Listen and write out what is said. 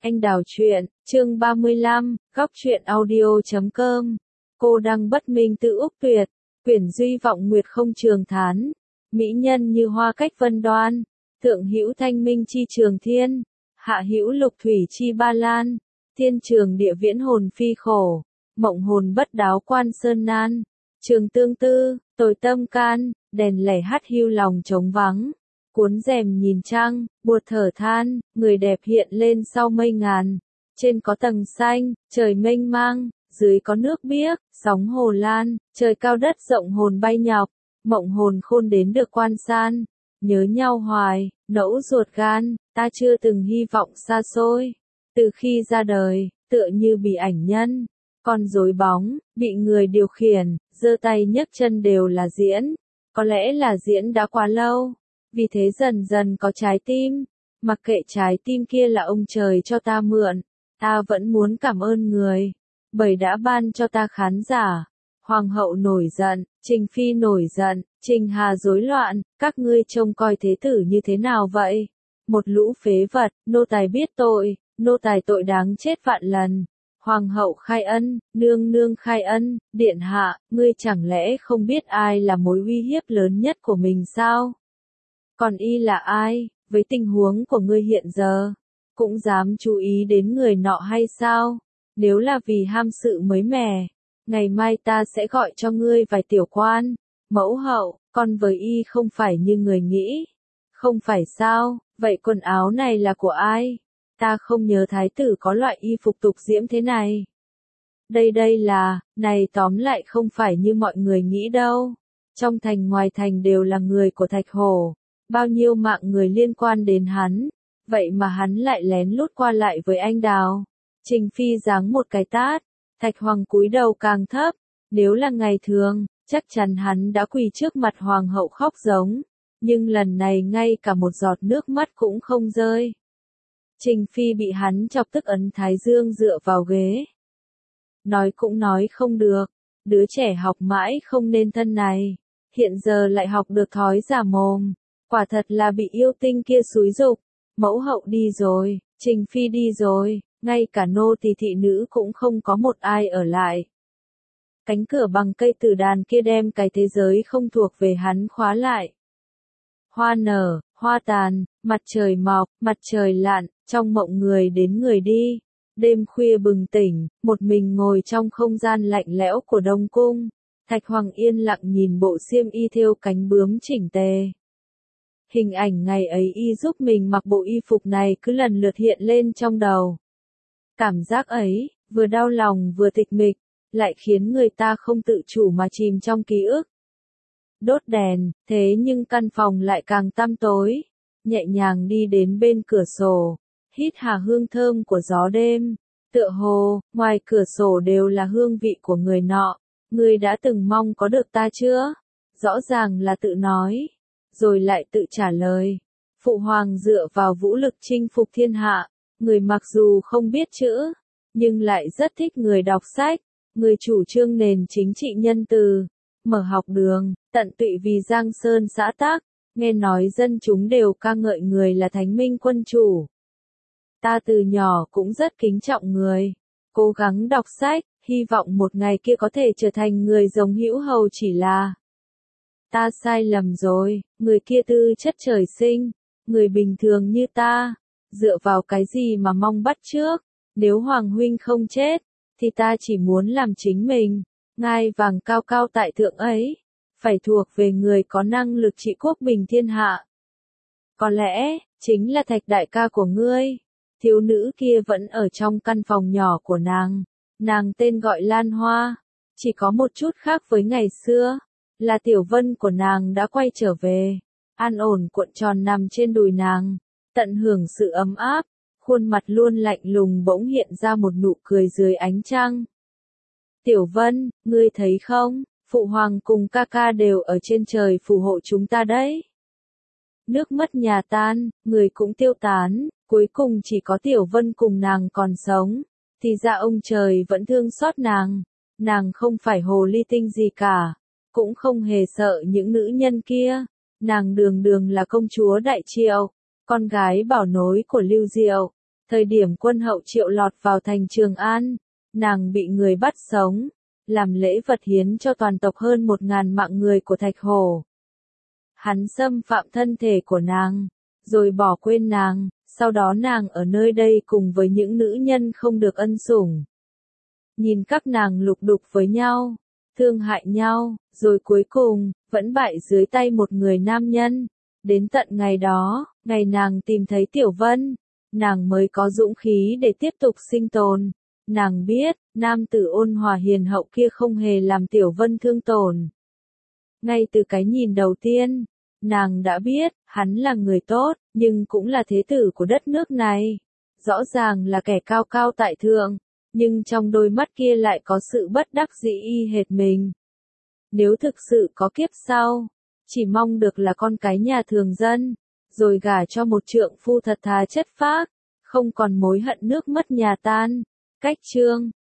Anh đào truyện, chương 35, góc truyện audio.com. Cô đăng bất minh tự úc tuyệt, quyển duy vọng nguyệt không trường thán. Mỹ nhân như hoa cách vân đoan, thượng hữu thanh minh chi trường thiên, hạ hữu lục thủy chi ba lan, thiên trường địa viễn hồn phi khổ, mộng hồn bất đáo quan sơn nan. Trường tương tư, tồi tâm can, đèn lẻ hắt hiu lòng trống vắng. Cuốn rèm nhìn trăng, buột thở than, người đẹp hiện lên sau mây ngàn. Trên có tầng xanh, trời mênh mang, dưới có nước biếc, sóng hồ lan, trời cao đất rộng hồn bay nhọc, mộng hồn khôn đến được quan san. Nhớ nhau hoài, nẫu ruột gan, ta chưa từng hy vọng xa xôi. Từ khi ra đời, tựa như bị ảnh nhân, con rối bóng, bị người điều khiển, giơ tay nhấc chân đều là diễn. Có lẽ là diễn đã quá lâu. Vì thế dần dần có trái tim, mặc kệ trái tim kia là ông trời cho ta mượn, ta vẫn muốn cảm ơn người, bởi đã ban cho ta khán giả. Hoàng hậu nổi giận, Trình Phi nổi giận, Trình Hà rối loạn, các ngươi trông coi thế tử như thế nào vậy? Một lũ phế vật, nô tài biết tội, nô tài tội đáng chết vạn lần. Hoàng hậu khai ân, nương nương khai ân, điện hạ, ngươi chẳng lẽ không biết ai là mối uy hiếp lớn nhất của mình sao? Còn y là ai, với tình huống của ngươi hiện giờ, cũng dám chú ý đến người nọ hay sao? Nếu là vì ham sự mới mẻ, ngày mai ta sẽ gọi cho ngươi vài tiểu quan. Mẫu hậu, con với y không phải như người nghĩ. Không phải sao, vậy quần áo này là của ai? Ta không nhớ thái tử có loại y phục tục diễm thế này. Đây là, này tóm lại không phải như mọi người nghĩ đâu. Trong thành ngoài thành đều là người của Thạch Hổ. Bao nhiêu mạng người liên quan đến hắn, vậy mà hắn lại lén lút qua lại với anh Đào. Trình Phi giáng một cái tát, Thạch Hoàng cúi đầu càng thấp, nếu là ngày thường, chắc chắn hắn đã quỳ trước mặt Hoàng hậu khóc giống, nhưng lần này ngay cả một giọt nước mắt cũng không rơi. Trình Phi bị hắn chọc tức ấn thái dương dựa vào ghế. Nói cũng nói không được, đứa trẻ học mãi không nên thân này, hiện giờ lại học được thói giả mồm. Quả thật là bị yêu tinh kia xúi giục. Mẫu hậu đi rồi, Trình Phi đi rồi, ngay cả nô tỳ thị nữ cũng không có một ai ở lại. Cánh cửa bằng cây tử đàn kia đem cái thế giới không thuộc về hắn khóa lại. Hoa nở, hoa tàn, mặt trời mọc, mặt trời lặn, trong mộng người đến người đi. Đêm khuya bừng tỉnh, một mình ngồi trong không gian lạnh lẽo của Đông Cung. Thạch Hoàng yên lặng nhìn bộ xiêm y thêu cánh bướm chỉnh tề. Hình ảnh ngày ấy y giúp mình mặc bộ y phục này cứ lần lượt hiện lên trong đầu. Cảm giác ấy, vừa đau lòng vừa tịch mịch, lại khiến người ta không tự chủ mà chìm trong ký ức. Đốt đèn, thế nhưng căn phòng lại càng tăm tối. Nhẹ nhàng đi đến bên cửa sổ, hít hà hương thơm của gió đêm. Tựa hồ, ngoài cửa sổ đều là hương vị của người nọ. Ngươi đã từng mong có được ta chưa? Rõ ràng là tự nói. Rồi lại tự trả lời. Phụ hoàng dựa vào vũ lực chinh phục thiên hạ, người mặc dù không biết chữ, nhưng lại rất thích người đọc sách, người chủ trương nền chính trị nhân từ, mở học đường, tận tụy vì Giang Sơn xã tắc, nghe nói dân chúng đều ca ngợi người là thánh minh quân chủ. Ta từ nhỏ cũng rất kính trọng người, cố gắng đọc sách, hy vọng một ngày kia có thể trở thành người giống Hữu Hầu chỉ là. Ta sai lầm rồi, người kia tư chất trời sinh, người bình thường như ta, dựa vào cái gì mà mong bắt chước, nếu Hoàng huynh không chết, thì ta chỉ muốn làm chính mình, ngai vàng cao cao tại thượng ấy, phải thuộc về người có năng lực trị quốc bình thiên hạ. Có lẽ, chính là Thạch đại ca của ngươi, thiếu nữ kia vẫn ở trong căn phòng nhỏ của nàng tên gọi Lan Hoa, chỉ có một chút khác với ngày xưa. Là Tiểu Vân của nàng đã quay trở về, an ổn cuộn tròn nằm trên đùi nàng, tận hưởng sự ấm áp, khuôn mặt luôn lạnh lùng bỗng hiện ra một nụ cười dưới ánh trăng. Tiểu Vân, ngươi thấy không, Phụ Hoàng cùng ca ca đều ở trên trời phù hộ chúng ta đấy. Nước mất nhà tan, người cũng tiêu tán, cuối cùng chỉ có Tiểu Vân cùng nàng còn sống, thì ra ông trời vẫn thương xót nàng không phải hồ ly tinh gì cả. Cũng không hề sợ những nữ nhân kia, nàng đường đường là công chúa Đại Triệu, con gái bảo nối của Lưu Diệu, Thời điểm quân hậu Triệu lọt vào thành Trường An, nàng bị người bắt sống, làm lễ vật hiến cho toàn tộc hơn 1.000 mạng người của Thạch Hổ. Hắn xâm phạm thân thể của nàng, rồi bỏ quên nàng, sau đó nàng ở nơi đây cùng với những nữ nhân không được ân sủng. Nhìn các nàng lục đục với nhau, thương hại nhau, rồi cuối cùng, vẫn bại dưới tay một người nam nhân. Đến tận ngày đó, ngày nàng tìm thấy Tiểu Vân, nàng mới có dũng khí để tiếp tục sinh tồn. Nàng biết, nam tử ôn hòa hiền hậu kia không hề làm Tiểu Vân thương tổn. Ngay từ cái nhìn đầu tiên, nàng đã biết, hắn là người tốt, nhưng cũng là thế tử của đất nước này. Rõ ràng là kẻ cao cao tại thượng, nhưng trong đôi mắt kia lại có sự bất đắc dĩ y hệt mình. Nếu thực sự có kiếp sau, chỉ mong được là con cái nhà thường dân, rồi gả cho một trượng phu thật thà chất phác, không còn mối hận nước mất nhà tan. Cách chương